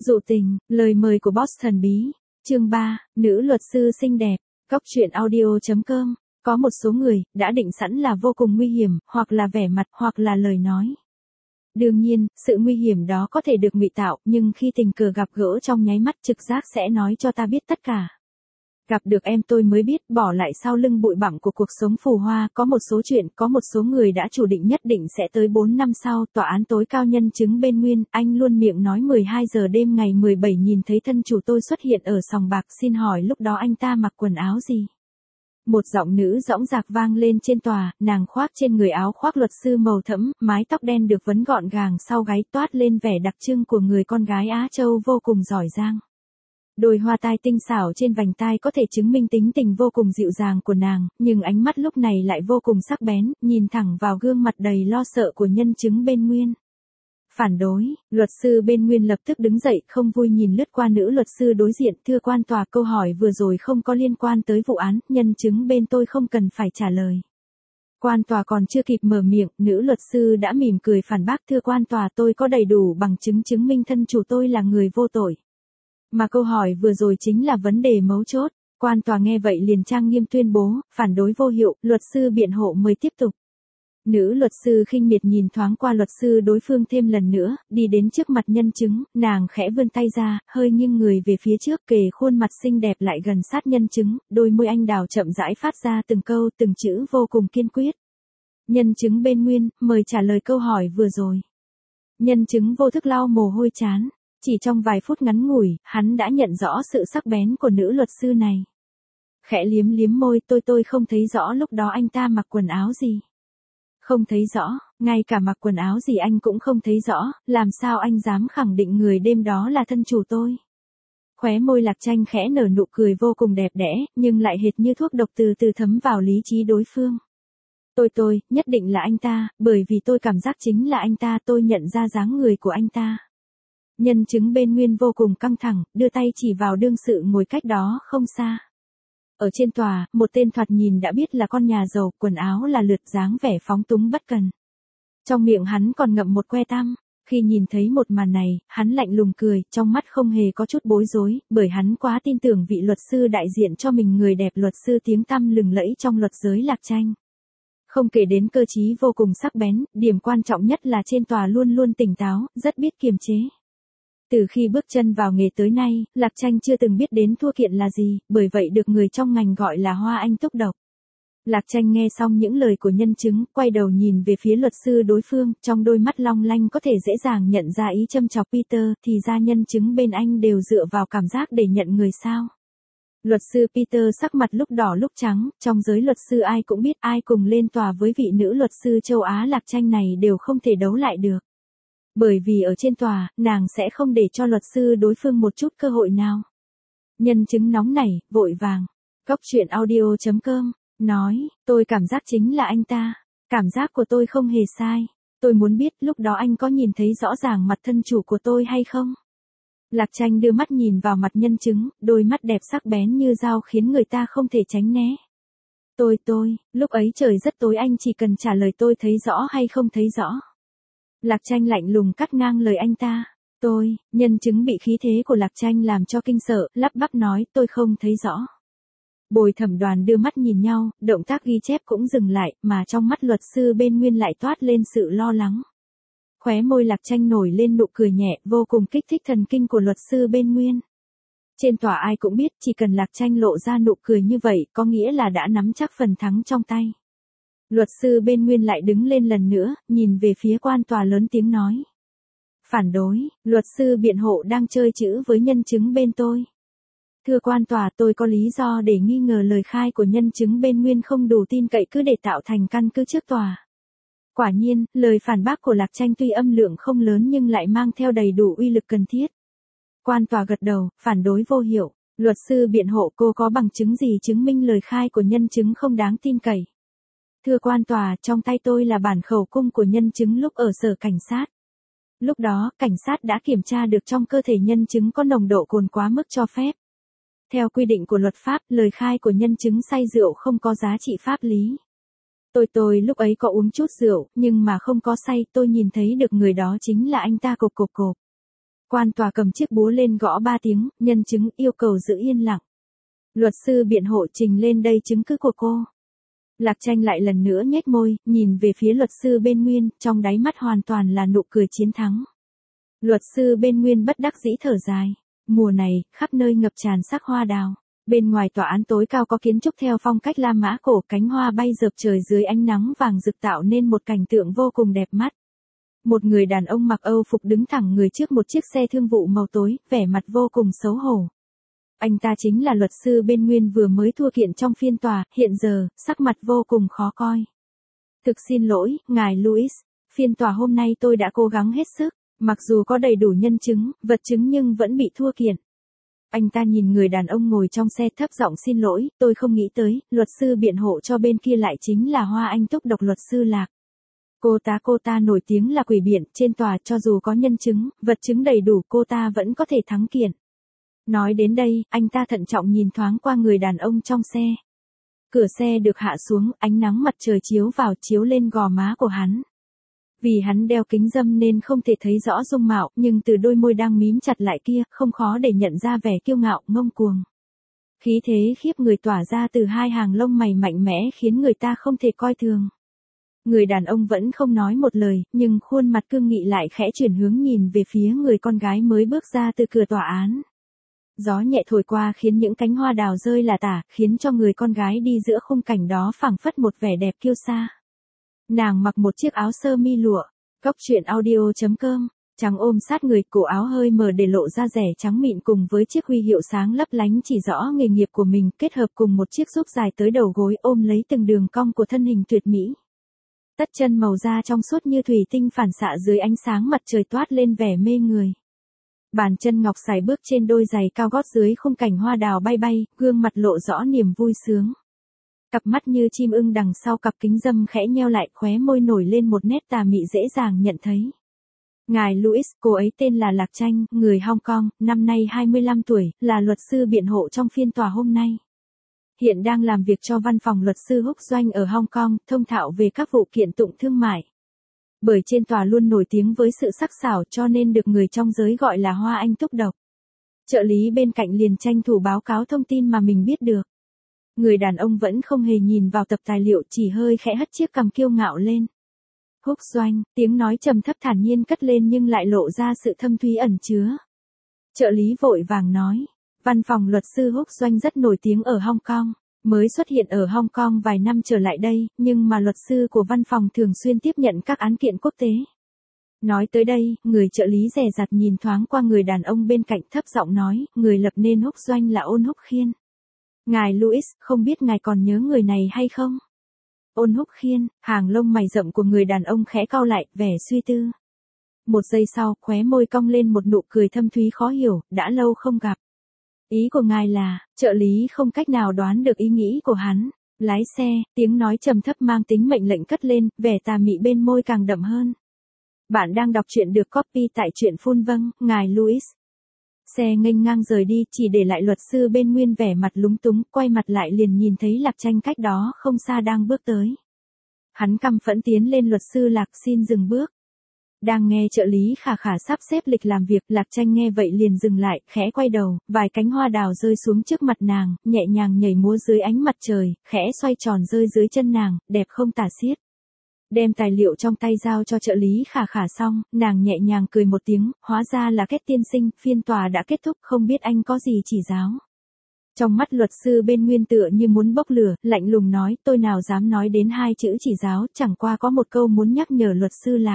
Dụ tình, lời mời của boss thần bí. Chương 3, nữ luật sư xinh đẹp. Cóc truyện audio.com. Có một số người đã định sẵn là vô cùng nguy hiểm, hoặc là vẻ mặt, hoặc là lời nói. Đương nhiên, sự nguy hiểm đó có thể được ngụy tạo, nhưng khi tình cờ gặp gỡ trong nháy mắt, trực giác sẽ nói cho ta biết tất cả. Gặp được em tôi mới biết, bỏ lại sau lưng bụi bặm của cuộc sống phù hoa, có một số chuyện, có một số người đã chủ định nhất định sẽ tới 4 năm sau, tòa án tối cao nhân chứng bên Nguyên, anh luôn miệng nói 12 giờ đêm ngày 17 nhìn thấy thân chủ tôi xuất hiện ở sòng bạc, xin hỏi lúc đó anh ta mặc quần áo gì? Một giọng nữ dõng dạc vang lên trên tòa, nàng khoác trên người áo khoác luật sư màu thẫm, mái tóc đen được vấn gọn gàng sau gáy, toát lên vẻ đặc trưng của người con gái Á Châu vô cùng giỏi giang. Đôi hoa tai tinh xảo trên vành tai có thể chứng minh tính tình vô cùng dịu dàng của nàng, nhưng ánh mắt lúc này lại vô cùng sắc bén, nhìn thẳng vào gương mặt đầy lo sợ của nhân chứng bên Nguyên. Phản đối, luật sư bên Nguyên lập tức đứng dậy, không vui nhìn lướt qua nữ luật sư đối diện, thưa quan tòa, câu hỏi vừa rồi không có liên quan tới vụ án, nhân chứng bên tôi không cần phải trả lời. Quan tòa còn chưa kịp mở miệng, nữ luật sư đã mỉm cười phản bác, thưa quan tòa, tôi có đầy đủ bằng chứng chứng minh thân chủ tôi là người vô tội. Mà câu hỏi vừa rồi chính là vấn đề mấu chốt. Quan tòa nghe vậy liền trang nghiêm tuyên bố, phản đối vô hiệu, luật sư biện hộ mời tiếp tục. Nữ luật sư khinh miệt nhìn thoáng qua luật sư đối phương thêm lần nữa, đi đến trước mặt nhân chứng, nàng khẽ vươn tay ra, hơi nghiêng người về phía trước, kề khuôn mặt xinh đẹp lại gần sát nhân chứng, đôi môi anh đào chậm rãi phát ra từng câu từng chữ vô cùng kiên quyết. Nhân chứng bên Nguyên, mời trả lời câu hỏi vừa rồi. Nhân chứng vô thức lau mồ hôi trán. Chỉ trong vài phút ngắn ngủi, hắn đã nhận rõ sự sắc bén của nữ luật sư này. Khẽ liếm liếm môi, tôi không thấy rõ lúc đó anh ta mặc quần áo gì. Không thấy rõ, ngay cả mặc quần áo gì anh cũng không thấy rõ, làm sao anh dám khẳng định người đêm đó là thân chủ tôi. Khóe môi Lạc Tranh khẽ nở nụ cười vô cùng đẹp đẽ, nhưng lại hệt như thuốc độc từ từ thấm vào lý trí đối phương. Tôi, nhất định là anh ta, bởi vì tôi cảm giác chính là anh ta, tôi nhận ra dáng người của anh ta. Nhân chứng bên Nguyên vô cùng căng thẳng, đưa tay chỉ vào đương sự ngồi cách đó không xa. Ở trên tòa, một tên thoạt nhìn đã biết là con nhà giàu, quần áo là lượt, dáng vẻ phóng túng bất cần. Trong miệng hắn còn ngậm một que tăm. Khi nhìn thấy một màn này, hắn lạnh lùng cười, trong mắt không hề có chút bối rối, bởi hắn quá tin tưởng vị luật sư đại diện cho mình, người đẹp luật sư tiếng tăm lừng lẫy trong luật giới Lạc Tranh. Không kể đến cơ trí vô cùng sắc bén, điểm quan trọng nhất là trên tòa luôn luôn tỉnh táo, rất biết kiềm chế. Từ khi bước chân vào nghề tới nay, Lạc Tranh chưa từng biết đến thua kiện là gì, bởi vậy được người trong ngành gọi là Hoa Anh túc độc. Lạc Tranh nghe xong những lời của nhân chứng, quay đầu nhìn về phía luật sư đối phương, trong đôi mắt long lanh có thể dễ dàng nhận ra ý châm chọc Peter, thì ra nhân chứng bên anh đều dựa vào cảm giác để nhận người sao. Luật sư Peter sắc mặt lúc đỏ lúc trắng, trong giới luật sư ai cũng biết, ai cùng lên tòa với vị nữ luật sư châu Á Lạc Tranh này đều không thể đấu lại được. Bởi vì ở trên tòa, nàng sẽ không để cho luật sư đối phương một chút cơ hội nào. Nhân chứng nóng nảy, vội vàng. Cóc truyện audio.com, nói, tôi cảm giác chính là anh ta. Cảm giác của tôi không hề sai. Tôi muốn biết lúc đó anh có nhìn thấy rõ ràng mặt thân chủ của tôi hay không? Lạc Tranh đưa mắt nhìn vào mặt nhân chứng, đôi mắt đẹp sắc bén như dao khiến người ta không thể tránh né. Tôi, lúc ấy trời rất tối, anh chỉ cần trả lời tôi thấy rõ hay không thấy rõ. Lạc Tranh lạnh lùng cắt ngang lời anh ta. Nhân chứng bị khí thế của Lạc Tranh làm cho kinh sợ, lắp bắp nói, tôi không thấy rõ. Bồi thẩm đoàn đưa mắt nhìn nhau, động tác ghi chép cũng dừng lại, mà trong mắt luật sư bên Nguyên lại toát lên sự lo lắng. Khóe môi Lạc Tranh nổi lên nụ cười nhẹ, vô cùng kích thích thần kinh của luật sư bên Nguyên. Trên tòa ai cũng biết, chỉ cần Lạc Tranh lộ ra nụ cười như vậy, có nghĩa là đã nắm chắc phần thắng trong tay. Luật sư bên Nguyên lại đứng lên lần nữa, nhìn về phía quan tòa lớn tiếng nói. Phản đối, luật sư biện hộ đang chơi chữ với nhân chứng bên tôi. Thưa quan tòa, tôi có lý do để nghi ngờ lời khai của nhân chứng bên Nguyên không đủ tin cậy cứ để tạo thành căn cứ trước tòa. Quả nhiên, lời phản bác của Lạc Tranh tuy âm lượng không lớn nhưng lại mang theo đầy đủ uy lực cần thiết. Quan tòa gật đầu, phản đối vô hiệu. Luật sư biện hộ, cô có bằng chứng gì chứng minh lời khai của nhân chứng không đáng tin cậy? Thưa quan tòa, trong tay tôi là bản khẩu cung của nhân chứng lúc ở sở cảnh sát. Lúc đó, cảnh sát đã kiểm tra được trong cơ thể nhân chứng có nồng độ cồn quá mức cho phép. Theo quy định của luật pháp, lời khai của nhân chứng say rượu không có giá trị pháp lý. Tôi lúc ấy có uống chút rượu, nhưng mà không có say, tôi nhìn thấy được người đó chính là anh ta cộp. Quan tòa cầm chiếc búa lên gõ 3 tiếng, nhân chứng yêu cầu giữ yên lặng. Luật sư biện hộ trình lên đây chứng cứ của cô. Lạc Tranh lại lần nữa nhếch môi, nhìn về phía luật sư bên Nguyên, trong đáy mắt hoàn toàn là nụ cười chiến thắng. Luật sư bên Nguyên bất đắc dĩ thở dài. Mùa này, khắp nơi ngập tràn sắc hoa đào. Bên ngoài tòa án tối cao có kiến trúc theo phong cách La Mã cổ, cánh hoa bay rợp trời dưới ánh nắng vàng rực tạo nên một cảnh tượng vô cùng đẹp mắt. Một người đàn ông mặc Âu phục đứng thẳng người trước một chiếc xe thương vụ màu tối, vẻ mặt vô cùng xấu hổ. Anh ta chính là luật sư bên Nguyên vừa mới thua kiện trong phiên tòa, hiện giờ, sắc mặt vô cùng khó coi. Thực xin lỗi, ngài Louis, phiên tòa hôm nay tôi đã cố gắng hết sức, mặc dù có đầy đủ nhân chứng, vật chứng nhưng vẫn bị thua kiện. Anh ta nhìn người đàn ông ngồi trong xe thấp giọng xin lỗi, tôi không nghĩ tới, luật sư biện hộ cho bên kia lại chính là Hoa Anh Túc độc luật sư Lạc. Cô ta nổi tiếng là quỷ biện, trên tòa cho dù có nhân chứng, vật chứng đầy đủ cô ta vẫn có thể thắng kiện. Nói đến đây, anh ta thận trọng nhìn thoáng qua người đàn ông trong xe. Cửa xe được hạ xuống, ánh nắng mặt trời chiếu vào chiếu lên gò má của hắn. Vì hắn đeo kính râm nên không thể thấy rõ dung mạo, nhưng từ đôi môi đang mím chặt lại kia, không khó để nhận ra vẻ kiêu ngạo, ngông cuồng. Khí thế khiếp người tỏa ra từ hai hàng lông mày mạnh mẽ khiến người ta không thể coi thường. Người đàn ông vẫn không nói một lời, nhưng khuôn mặt cương nghị lại khẽ chuyển hướng nhìn về phía người con gái mới bước ra từ cửa tòa án. Gió nhẹ thổi qua khiến những cánh hoa đào rơi lả tả, khiến cho người con gái đi giữa khung cảnh đó phảng phất một vẻ đẹp kiêu sa. Nàng mặc một chiếc áo sơ mi lụa, Cóc truyện audio.com, trắng ôm sát người, cổ áo hơi mờ để lộ ra rẻ trắng mịn cùng với chiếc huy hiệu sáng lấp lánh chỉ rõ nghề nghiệp của mình, kết hợp cùng một chiếc giúp dài tới đầu gối ôm lấy từng đường cong của thân hình tuyệt mỹ. Tất chân màu da trong suốt như thủy tinh phản xạ dưới ánh sáng mặt trời toát lên vẻ mê người. Bàn chân ngọc sải bước trên đôi giày cao gót dưới khung cảnh hoa đào bay bay, gương mặt lộ rõ niềm vui sướng. Cặp mắt như chim ưng đằng sau cặp kính râm khẽ nheo lại, khóe môi nổi lên một nét tà mị dễ dàng nhận thấy. Ngài Louis, cô ấy tên là Lạc Tranh, người Hong Kong, năm nay 25 tuổi, là luật sư biện hộ trong phiên tòa hôm nay. Hiện đang làm việc cho văn phòng luật sư Húc Doanh ở Hong Kong, thông thạo về các vụ kiện tụng thương mại. Bởi trên tòa luôn nổi tiếng với sự sắc sảo cho nên được người trong giới gọi là Hoa Anh Túc độc. Trợ lý bên cạnh liền tranh thủ báo cáo thông tin mà mình biết được. Người đàn ông vẫn không hề nhìn vào tập tài liệu, chỉ hơi khẽ hất chiếc cằm kiêu ngạo lên. Húc Doanh, tiếng nói trầm thấp thản nhiên cất lên nhưng lại lộ ra sự thâm thúy ẩn chứa. Trợ lý vội vàng nói, văn phòng luật sư Húc Doanh rất nổi tiếng ở Hong Kong, mới xuất hiện ở Hong Kong vài năm trở lại đây, nhưng mà luật sư của văn phòng thường xuyên tiếp nhận các án kiện quốc tế. Nói tới đây, người trợ lý dè dặt nhìn thoáng qua người đàn ông bên cạnh thấp giọng nói, người lập nên Húc Doanh là Ôn Húc Khiên. Ngài Louis, không biết ngài còn nhớ người này hay không? Ôn Húc Khiên, hàng lông mày rậm của người đàn ông khẽ cau lại, vẻ suy tư. Một giây sau, khóe môi cong lên một nụ cười thâm thúy khó hiểu, đã lâu không gặp. Ý của ngài là, trợ lý không cách nào đoán được ý nghĩ của hắn. Lái xe, tiếng nói trầm thấp mang tính mệnh lệnh cất lên, vẻ tà mị bên môi càng đậm hơn. Bạn đang đọc truyện được copy tại truyện phun vâng, ngài Louis. Xe nghênh ngang rời đi, chỉ để lại luật sư bên Nguyên vẻ mặt lúng túng, quay mặt lại liền nhìn thấy Lạc Tranh cách đó không xa đang bước tới. Hắn căm phẫn tiến lên luật sư Lạc, xin dừng bước. Đang nghe trợ lý khả khả sắp xếp lịch làm việc, Lạc Tranh nghe vậy liền dừng lại, khẽ quay đầu, vài cánh hoa đào rơi xuống trước mặt nàng, nhẹ nhàng nhảy múa dưới ánh mặt trời, khẽ xoay tròn rơi dưới chân nàng, đẹp không tả xiết. Đem tài liệu trong tay giao cho trợ lý khả khả xong, nàng nhẹ nhàng cười một tiếng, hóa ra là Kết tiên sinh, phiên tòa đã kết thúc, không biết anh có gì chỉ giáo. Trong mắt luật sư bên Nguyên tựa như muốn bốc lửa, lạnh lùng nói, tôi nào dám nói đến hai chữ chỉ giáo, chẳng qua có một câu muốn nhắc nhở luật sư Lạc.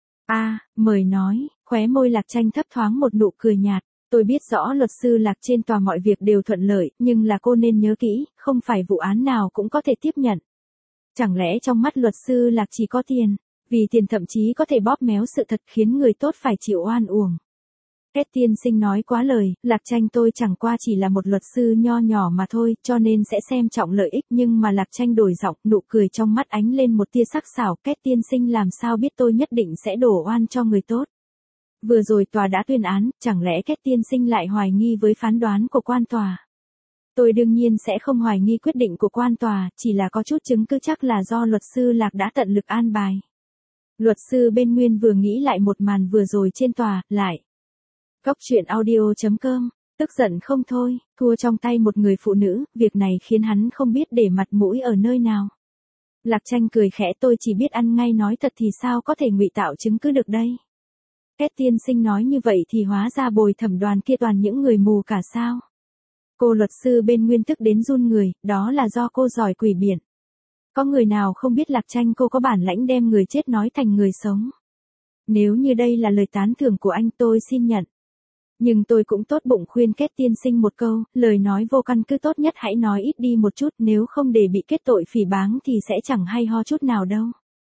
Mời nói, khóe môi Lạc Tranh thấp thoáng một nụ cười nhạt. Tôi biết rõ luật sư Lạc trên tòa mọi việc đều thuận lợi, nhưng là cô nên nhớ kỹ, không phải vụ án nào cũng có thể tiếp nhận. Chẳng lẽ trong mắt luật sư Lạc chỉ có tiền, vì tiền thậm chí có thể bóp méo sự thật khiến người tốt phải chịu oan uổng. Kết tiên sinh nói quá lời, Lạc Tranh tôi chẳng qua chỉ là một luật sư nho nhỏ mà thôi, cho nên sẽ xem trọng lợi ích, nhưng mà Lạc Tranh đổi giọng, nụ cười trong mắt ánh lên một tia sắc sảo, Kết tiên sinh làm sao biết tôi nhất định sẽ đổ oan cho người tốt. Vừa rồi tòa đã tuyên án, chẳng lẽ Kết tiên sinh lại hoài nghi với phán đoán của quan tòa? Tôi đương nhiên sẽ không hoài nghi quyết định của quan tòa, chỉ là có chút chứng cứ chắc là do luật sư Lạc đã tận lực an bài. Luật sư bên Nguyên vừa nghĩ lại một màn vừa rồi trên tòa, lại Cốc truyện audio.com, tức giận không thôi, thua trong tay một người phụ nữ, việc này khiến hắn không biết để mặt mũi ở nơi nào. Lạc Tranh cười khẽ, tôi chỉ biết ăn ngay nói thật thì sao có thể ngụy tạo chứng cứ được đây. Kết tiên sinh nói như vậy thì hóa ra bồi thẩm đoàn kia toàn những người mù cả sao. Cô luật sư bên Nguyên tức đến run người, đó là do cô giỏi quỷ biện. Có người nào không biết Lạc Tranh cô có bản lãnh đem người chết nói thành người sống. Nếu như đây là lời tán thưởng của anh tôi xin nhận. Nhưng tôi cũng tốt bụng khuyên Kết tiên sinh một câu, lời nói vô căn cứ tốt nhất hãy nói ít đi một chút, nếu không để bị kết tội phỉ báng thì sẽ chẳng hay ho chút nào đâu.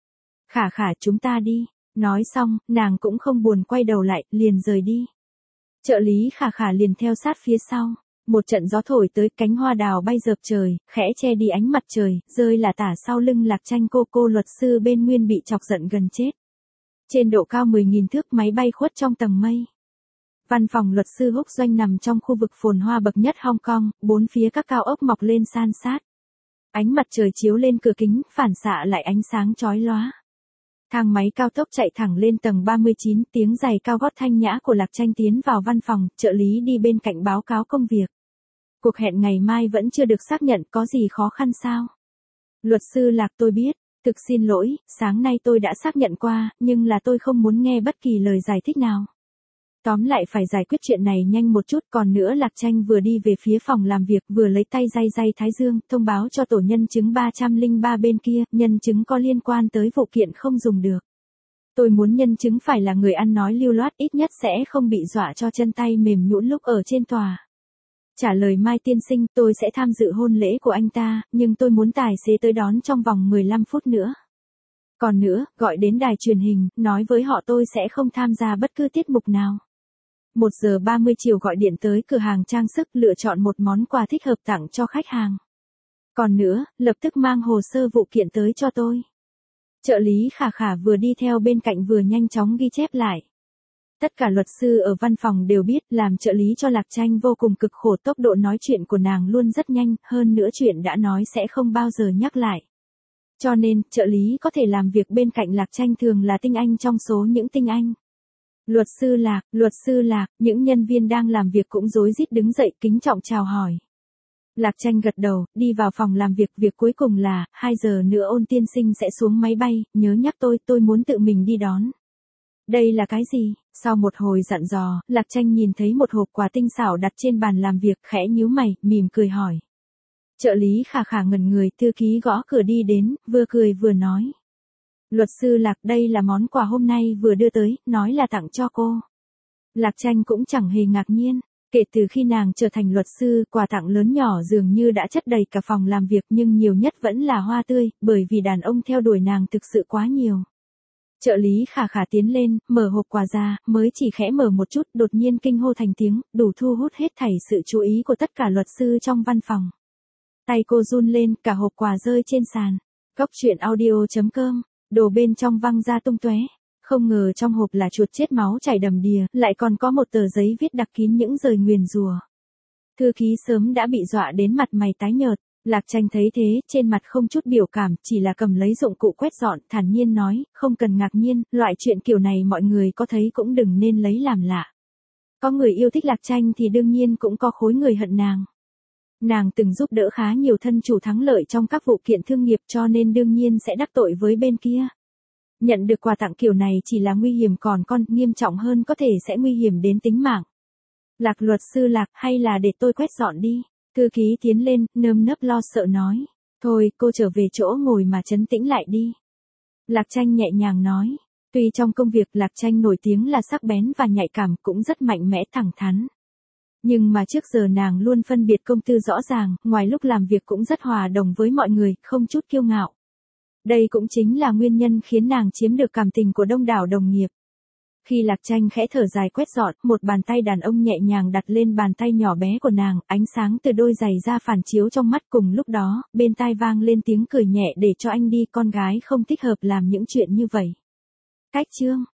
Khả khả, chúng ta đi. Nói xong, nàng cũng không buồn quay đầu lại, liền rời đi. Trợ lý Khả khả liền theo sát phía sau. Một trận gió thổi tới, cánh hoa đào bay dợp trời, khẽ che đi ánh mặt trời, rơi là tả sau lưng Lạc Tranh cô luật sư bên Nguyên bị chọc giận gần chết. Trên độ cao 10.000 thước, máy bay khuất trong tầng mây. Văn phòng luật sư Húc Doanh nằm trong khu vực phồn hoa bậc nhất Hong Kong, bốn phía các cao ốc mọc lên san sát. Ánh mặt trời chiếu lên cửa kính, phản xạ lại ánh sáng chói lóa. Thang máy cao tốc chạy thẳng lên tầng 39, tiếng giày cao gót thanh nhã của Lạc Tranh tiến vào văn phòng, trợ lý đi bên cạnh báo cáo công việc. Cuộc hẹn ngày mai vẫn chưa được xác nhận, có gì khó khăn sao? Luật sư Lạc, tôi biết, thực xin lỗi, sáng nay tôi đã xác nhận qua, nhưng là tôi không muốn nghe bất kỳ lời giải thích nào. Tóm lại phải giải quyết chuyện này nhanh một chút, còn nữa Lạc Tranh vừa đi về phía phòng làm việc vừa lấy tay day thái dương, thông báo cho tổ nhân chứng 303 bên kia, nhân chứng có liên quan tới vụ kiện không dùng được. Tôi muốn nhân chứng phải là người ăn nói lưu loát, ít nhất sẽ không bị dọa cho chân tay mềm nhũn lúc ở trên tòa. Trả lời Mai tiên sinh, tôi sẽ tham dự hôn lễ của anh ta, nhưng tôi muốn tài xế tới đón trong vòng 15 phút nữa. Còn nữa, gọi đến đài truyền hình, nói với họ tôi sẽ không tham gia bất cứ tiết mục nào. 1 giờ 30 chiều gọi điện tới cửa hàng trang sức lựa chọn một món quà thích hợp tặng cho khách hàng. Còn nữa, lập tức mang hồ sơ vụ kiện tới cho tôi. Trợ lý Khả khả vừa đi theo bên cạnh vừa nhanh chóng ghi chép lại. Tất cả luật sư ở văn phòng đều biết làm trợ lý cho Lạc Tranh vô cùng cực khổ, tốc độ nói chuyện của nàng luôn rất nhanh, hơn nữa chuyện đã nói sẽ không bao giờ nhắc lại. Cho nên, trợ lý có thể làm việc bên cạnh Lạc Tranh thường là tinh anh trong số những tinh anh. Luật sư Lạc, những nhân viên đang làm việc cũng rối rít đứng dậy kính trọng chào hỏi. Lạc Tranh gật đầu, đi vào phòng làm việc, việc cuối cùng là, 2 giờ nữa Ôn tiên sinh sẽ xuống máy bay, nhớ nhắc tôi muốn tự mình đi đón. Đây là cái gì? Sau một hồi dặn dò, Lạc Tranh nhìn thấy một hộp quà tinh xảo đặt trên bàn làm việc, khẽ nhíu mày, mỉm cười hỏi. Trợ lý Khả khả ngẩn người, thư ký gõ cửa đi đến, vừa cười vừa nói. Luật sư Lạc, đây là món quà hôm nay vừa đưa tới, nói là tặng cho cô. Lạc Tranh cũng chẳng hề ngạc nhiên, kể từ khi nàng trở thành luật sư, quà tặng lớn nhỏ dường như đã chất đầy cả phòng làm việc, nhưng nhiều nhất vẫn là hoa tươi, bởi vì đàn ông theo đuổi nàng thực sự quá nhiều. Trợ lý Khả khả tiến lên, mở hộp quà ra, mới chỉ khẽ mở một chút, đột nhiên kinh hô thành tiếng, đủ thu hút hết thảy sự chú ý của tất cả luật sư trong văn phòng. Tay cô run lên, cả hộp quà rơi trên sàn. Cốc truyện audio.com, đồ bên trong văng ra tung tóe. Không ngờ trong hộp là chuột chết máu chảy đầm đìa, lại còn có một tờ giấy viết đặc kín những lời nguyền rủa. Thư ký sớm đã bị dọa đến mặt mày tái nhợt. Lạc Tranh thấy thế, trên mặt không chút biểu cảm, chỉ là cầm lấy dụng cụ quét dọn, thản nhiên nói, không cần ngạc nhiên, loại chuyện kiểu này mọi người có thấy cũng đừng nên lấy làm lạ. Có người yêu thích Lạc Tranh thì đương nhiên cũng có khối người hận nàng. Nàng từng giúp đỡ khá nhiều thân chủ thắng lợi trong các vụ kiện thương nghiệp, cho nên đương nhiên sẽ đắc tội với bên kia. Nhận được quà tặng kiểu này chỉ là nguy hiểm, còn nghiêm trọng hơn có thể sẽ nguy hiểm đến tính mạng. Lạc luật sư Lạc, hay là để tôi quét dọn đi. Thư ký tiến lên, nơm nớp lo sợ nói. Thôi, cô trở về chỗ ngồi mà trấn tĩnh lại đi. Lạc Tranh nhẹ nhàng nói. Tuy trong công việc Lạc Tranh nổi tiếng là sắc bén và nhạy cảm, cũng rất mạnh mẽ thẳng thắn. Nhưng mà trước giờ nàng luôn phân biệt công tư rõ ràng, ngoài lúc làm việc cũng rất hòa đồng với mọi người, không chút kiêu ngạo. Đây cũng chính là nguyên nhân khiến nàng chiếm được cảm tình của đông đảo đồng nghiệp. Khi Lạc Tranh khẽ thở dài quét dọn, một bàn tay đàn ông nhẹ nhàng đặt lên bàn tay nhỏ bé của nàng, ánh sáng từ đôi giày da phản chiếu trong mắt, cùng lúc đó, bên tai vang lên tiếng cười nhẹ, để cho anh đi, con gái không thích hợp làm những chuyện như vậy. Cách chương